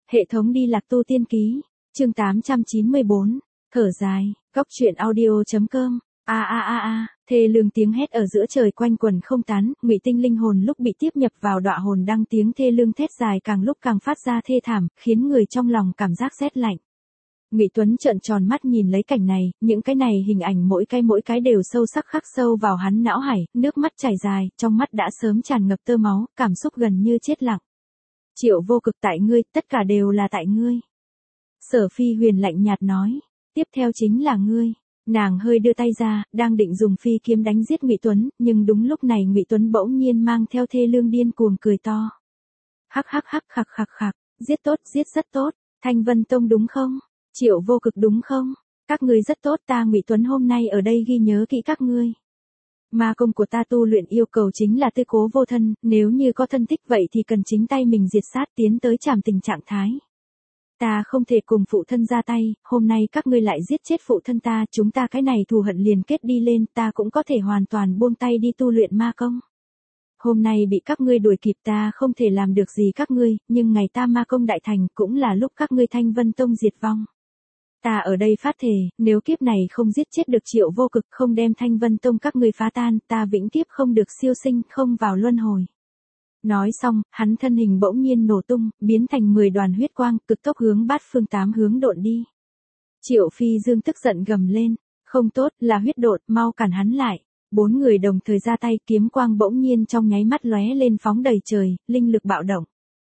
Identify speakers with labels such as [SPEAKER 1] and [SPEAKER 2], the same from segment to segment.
[SPEAKER 1] Hệ thống đi lạc tu tiên ký, chương 894, thở dài, góc truyện audio.com. Thê lương tiếng hét ở giữa trời quanh quần không tán, Ngụy Tinh linh hồn lúc bị tiếp nhập vào đọa hồn đăng, tiếng thê lương thét dài càng lúc càng phát ra thê thảm, khiến người trong lòng cảm giác rét lạnh. Ngụy Tuấn trợn tròn mắt nhìn lấy cảnh này, những cái này hình ảnh mỗi cái đều sâu sắc khắc sâu vào hắn não hải, nước mắt chảy dài, trong mắt đã sớm tràn ngập tơ máu, cảm xúc gần như chết lặng. Triệu Vô Cực, tại ngươi, tất cả đều là tại ngươi. Sở Phi Huyền lạnh nhạt nói, tiếp theo chính là ngươi. Nàng hơi đưa tay ra, đang định dùng phi kiếm đánh giết Ngụy Tuấn, nhưng đúng lúc này Ngụy Tuấn bỗng nhiên mang theo thê lương điên cuồng cười to. Hắc, khạc, giết tốt, giết rất tốt, Thanh Vân Tông đúng không? Triệu Vô Cực đúng không? Các ngươi rất tốt, ta Ngụy Tuấn hôm nay ở đây ghi nhớ kỹ các ngươi. Ma công của ta tu luyện yêu cầu chính là tư cố vô thân, nếu như có thân thích vậy thì cần chính tay mình diệt sát, tiến tới trảm tình trạng thái. Ta không thể cùng phụ thân ra tay, hôm nay các ngươi lại giết chết phụ thân ta, chúng ta cái này thù hận liền kết đi lên, ta cũng có thể hoàn toàn buông tay đi tu luyện ma công. Hôm nay bị các ngươi đuổi kịp, ta không thể làm được gì các ngươi, nhưng ngày ta ma công đại thành cũng là lúc các ngươi Thanh Vân Tông diệt vong. Ta ở đây phát thề, nếu kiếp này không giết chết được Triệu Vô Cực, không đem Thanh Vân Tông các ngươi phá tan, ta vĩnh kiếp không được siêu sinh, không vào luân hồi. Nói xong, hắn thân hình bỗng nhiên nổ tung, biến thành 10 đoàn huyết quang, cực tốc hướng bát phương 8 hướng độn đi. Triệu Phi Dương tức giận gầm lên, không tốt, là huyết độn, mau cản hắn lại. 4 người đồng thời ra tay, kiếm quang bỗng nhiên trong nháy mắt lóe lên phóng đầy trời, linh lực bạo động.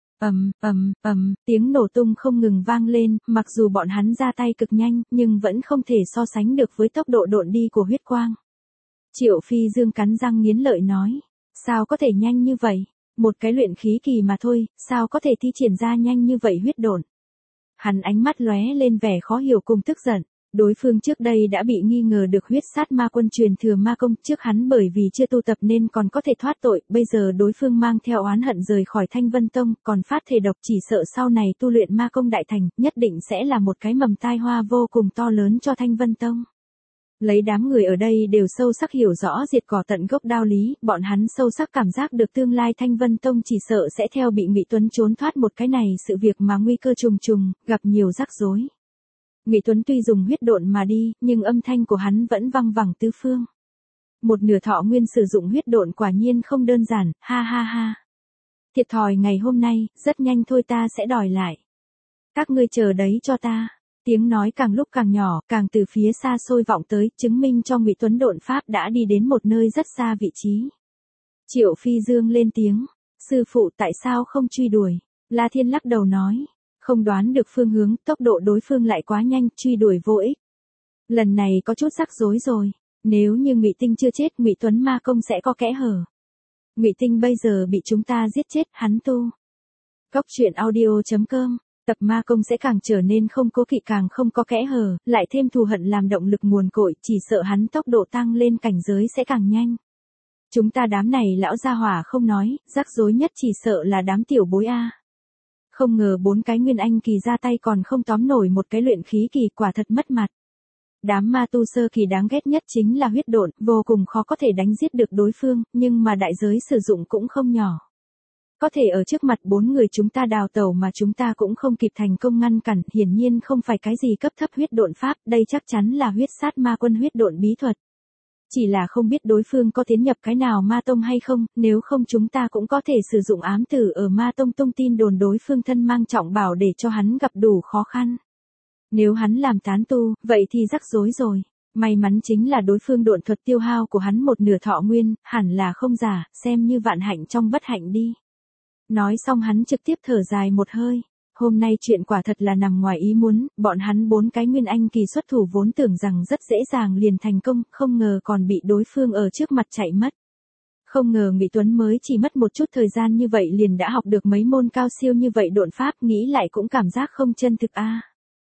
[SPEAKER 1] Tiếng nổ tung không ngừng vang lên, mặc dù bọn hắn ra tay cực nhanh, nhưng vẫn không thể so sánh được với tốc độ độn đi của huyết quang. Triệu Phi Dương cắn răng nghiến lợi nói, sao có thể nhanh như vậy? Một cái luyện khí kỳ mà thôi, sao có thể thi triển ra nhanh như vậy huyết độn? Hắn ánh mắt lóe lên vẻ khó hiểu cùng tức giận. Đối phương trước đây đã bị nghi ngờ được huyết sát ma quân truyền thừa ma công, trước hắn bởi vì chưa tu tập nên còn có thể thoát tội, bây giờ đối phương mang theo oán hận rời khỏi Thanh Vân Tông, còn phát thề độc, chỉ sợ sau này tu luyện ma công đại thành, nhất định sẽ là một cái mầm tai hoa vô cùng to lớn cho Thanh Vân Tông. Lấy đám người ở đây đều sâu sắc hiểu rõ diệt cỏ tận gốc đạo lý, bọn hắn sâu sắc cảm giác được tương lai Thanh Vân Tông chỉ sợ sẽ theo bị Ngụy Tuấn trốn thoát một cái này sự việc mà nguy cơ trùng trùng, gặp nhiều rắc rối. Ngụy Tuấn tuy dùng huyết độn mà đi, nhưng âm thanh của hắn vẫn vang vẳng tứ phương. Một nửa thọ nguyên sử dụng huyết độn quả nhiên không đơn giản, ha. Thiệt thòi ngày hôm nay, rất nhanh thôi ta sẽ đòi lại. Các ngươi chờ đấy cho ta. Tiếng nói càng lúc càng nhỏ, càng từ phía xa xôi vọng tới, chứng minh cho Ngụy Tuấn độn pháp đã đi đến một nơi rất xa vị trí. Triệu Phi Dương lên tiếng, sư phụ tại sao không truy đuổi? La Thiên lắc đầu nói, không đoán được phương hướng, tốc độ đối phương lại quá nhanh, truy đuổi vô ích. Lần này có chút rắc rối rồi, nếu như Ngụy Tinh chưa chết, Ngụy Tuấn ma công sẽ có kẽ hở. Ngụy Tinh bây giờ bị chúng ta giết chết, hắn tu. Góc truyện audio.com. Tập ma công sẽ càng trở nên không cố kỵ, càng không có kẽ hở, lại thêm thù hận làm động lực nguồn cội, chỉ sợ hắn tốc độ tăng lên cảnh giới sẽ càng nhanh. Chúng ta đám này lão gia hỏa không nói, rắc rối nhất chỉ sợ là đám tiểu bối a. Không ngờ 4 cái nguyên anh kỳ ra tay còn không tóm nổi một cái luyện khí kỳ, quả thật mất mặt. Đám ma tu sơ kỳ đáng ghét nhất chính là huyết độn, vô cùng khó có thể đánh giết được đối phương, nhưng mà đại giới sử dụng cũng không nhỏ. Có thể ở trước mặt 4 người chúng ta đào tẩu mà chúng ta cũng không kịp thành công ngăn cản, hiển nhiên không phải cái gì cấp thấp huyết độn pháp, đây chắc chắn là huyết sát ma quân huyết độn bí thuật. Chỉ là không biết đối phương có tiến nhập cái nào ma tông hay không, nếu không chúng ta cũng có thể sử dụng ám tử ở ma tông tung tin đồn đối phương thân mang trọng bảo để cho hắn gặp đủ khó khăn. Nếu hắn làm tán tu, vậy thì rắc rối rồi. May mắn chính là đối phương độn thuật tiêu hao của hắn một nửa thọ nguyên, hẳn là không giả, xem như vạn hạnh trong bất hạnh đi. Nói xong hắn trực tiếp thở dài một hơi. Hôm nay chuyện quả thật là nằm ngoài ý muốn, bọn hắn 4 cái nguyên anh kỳ xuất thủ vốn tưởng rằng rất dễ dàng liền thành công, không ngờ còn bị đối phương ở trước mặt chạy mất. Không ngờ Ngụy Tuấn mới chỉ mất một chút thời gian như vậy liền đã học được mấy môn cao siêu như vậy độn pháp, nghĩ lại cũng cảm giác không chân thực a.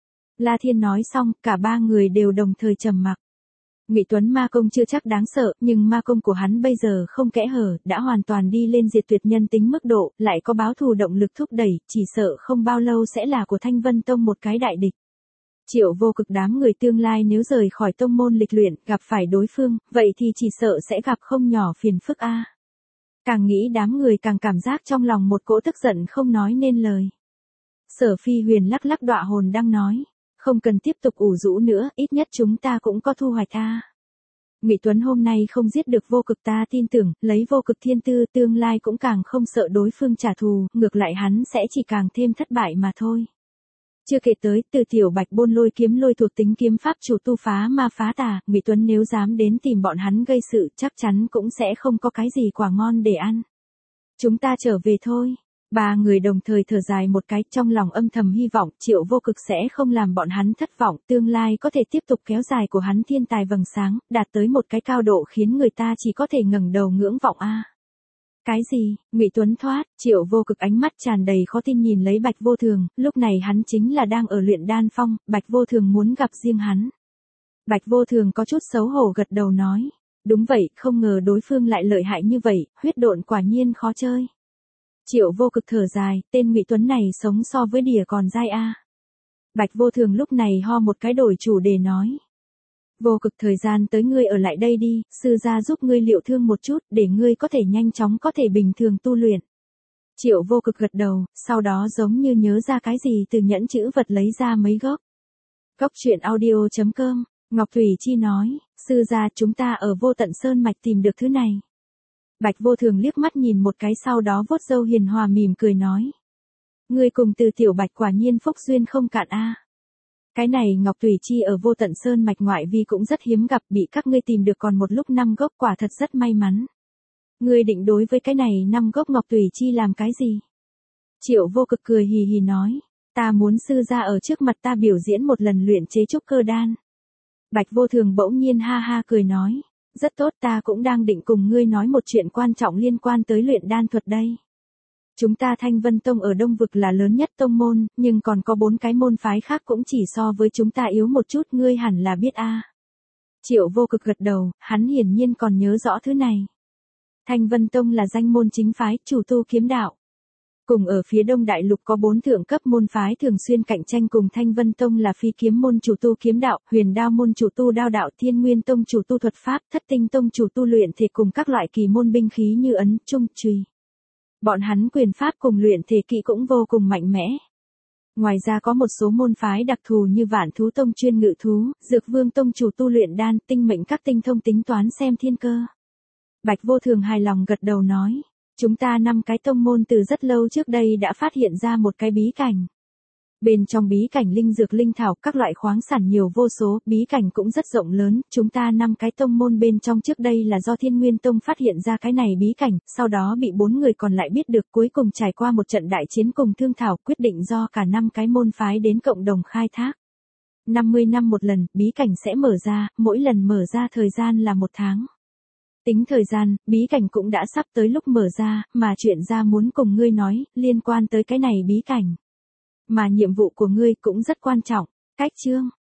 [SPEAKER 1] La Thiên nói xong, cả 3 người đều đồng thời trầm mặc. Ngụy Tuấn ma công chưa chắc đáng sợ, nhưng ma công của hắn bây giờ không kẽ hở, đã hoàn toàn đi lên diệt tuyệt nhân tính mức độ, lại có báo thù động lực thúc đẩy, chỉ sợ không bao lâu sẽ là của Thanh Vân Tông một cái đại địch. Triệu Vô Cực đám người tương lai nếu rời khỏi tông môn lịch luyện, gặp phải đối phương, vậy thì chỉ sợ sẽ gặp không nhỏ phiền phức a. Càng nghĩ đám người càng cảm giác trong lòng một cỗ tức giận không nói nên lời. Sở Phi Huyền lắc lắc đọa hồn đang nói. Không cần tiếp tục ủ rũ nữa, ít nhất chúng ta cũng có thu hoạch a. Ngụy Tuấn hôm nay không giết được Vô Cực, ta tin tưởng, lấy Vô Cực thiên tư tương lai cũng càng không sợ đối phương trả thù, ngược lại hắn sẽ chỉ càng thêm thất bại mà thôi. Chưa kể tới, từ tiểu bạch bôn lôi kiếm lôi thuộc tính kiếm pháp chủ tu phá ma phá tà, Ngụy Tuấn nếu dám đến tìm bọn hắn gây sự chắc chắn cũng sẽ không có cái gì quả ngon để ăn. Chúng ta trở về thôi. Ba người đồng thời thở dài một cái, trong lòng âm thầm hy vọng Triệu Vô Cực sẽ không làm bọn hắn thất vọng, tương lai có thể tiếp tục kéo dài của hắn thiên tài vầng sáng, đạt tới một cái cao độ khiến người ta chỉ có thể ngẩng đầu ngưỡng vọng a. Cái gì? Ngụy Tuấn thoát, Triệu Vô Cực ánh mắt tràn đầy khó tin nhìn lấy Bạch Vô Thường, lúc này hắn chính là đang ở luyện đan phong, Bạch Vô Thường muốn gặp riêng hắn. Bạch Vô Thường có chút xấu hổ gật đầu nói, đúng vậy, không ngờ đối phương lại lợi hại như vậy, huyết độn quả nhiên khó chơi. Triệu Vô Cực thở dài, tên Ngụy Tuấn này sống so với đỉa còn dai a. Bạch Vô Thường lúc này ho một cái đổi chủ đề nói. Vô Cực, thời gian tới ngươi ở lại đây đi, sư gia giúp ngươi liệu thương một chút, để ngươi có thể nhanh chóng có thể bình thường tu luyện. Triệu Vô Cực gật đầu, sau đó giống như nhớ ra cái gì từ nhẫn chữ vật lấy ra mấy gốc. Góc truyện audio.com, Ngọc Thủy Chi nói, sư gia chúng ta ở Vô Tận Sơn Mạch tìm được thứ này. Bạch Vô Thường liếc mắt nhìn một cái sau đó vuốt râu hiền hòa mỉm cười nói. Ngươi cùng từ tiểu Bạch quả nhiên phúc duyên không cạn a. Cái này Ngọc Thủy Chi ở Vô Tận Sơn Mạch ngoại vi cũng rất hiếm gặp, bị các ngươi tìm được còn một lúc 5 gốc, quả thật rất may mắn. Ngươi định đối với cái này 5 gốc Ngọc Thủy Chi làm cái gì? Triệu Vô Cực cười hì hì nói, ta muốn sư gia ở trước mặt ta biểu diễn một lần luyện chế trúc cơ đan. Bạch Vô Thường bỗng nhiên ha ha cười nói, rất tốt, ta cũng đang định cùng ngươi nói một chuyện quan trọng liên quan tới luyện đan thuật đây. Chúng ta Thanh Vân Tông ở Đông Vực là lớn nhất tông môn, nhưng còn có 4 cái môn phái khác cũng chỉ so với chúng ta yếu một chút, ngươi hẳn là biết a. Triệu Vô Cực gật đầu, hắn hiển nhiên còn nhớ rõ thứ này. Thanh Vân Tông là danh môn chính phái, chủ tu kiếm đạo. Cùng ở phía Đông Đại Lục có 4 thượng cấp môn phái thường xuyên cạnh tranh cùng Thanh Vân Tông là Phi Kiếm môn chủ tu kiếm đạo, Huyền Đao môn chủ tu đao đạo, Thiên Nguyên Tông chủ tu thuật pháp, Thất Tinh Tông chủ tu luyện thể cùng các loại kỳ môn binh khí như ấn, trung, chùy. Bọn hắn quyền pháp cùng luyện thể kỹ cũng vô cùng mạnh mẽ. Ngoài ra có một số môn phái đặc thù như Vạn Thú Tông chuyên ngự thú, Dược Vương Tông chủ tu luyện đan, tinh mệnh các tinh thông tính toán xem thiên cơ. Bạch Vô Thường hài lòng gật đầu nói, chúng ta 5 cái tông môn từ rất lâu trước đây đã phát hiện ra một cái bí cảnh. Bên trong bí cảnh linh dược linh thảo, các loại khoáng sản nhiều vô số, bí cảnh cũng rất rộng lớn, chúng ta 5 cái tông môn bên trong trước đây là do Thiên Nguyên Tông phát hiện ra cái này bí cảnh, sau đó bị 4 người còn lại biết được, cuối cùng trải qua một trận đại chiến cùng thương thảo, quyết định do cả 5 cái môn phái đến cộng đồng khai thác. 50 năm một lần, bí cảnh sẽ mở ra, mỗi lần mở ra thời gian là 1 tháng. Tính thời gian, bí cảnh cũng đã sắp tới lúc mở ra, mà chuyện ra muốn cùng ngươi nói, liên quan tới cái này bí cảnh. Mà nhiệm vụ của ngươi cũng rất quan trọng. Cách chương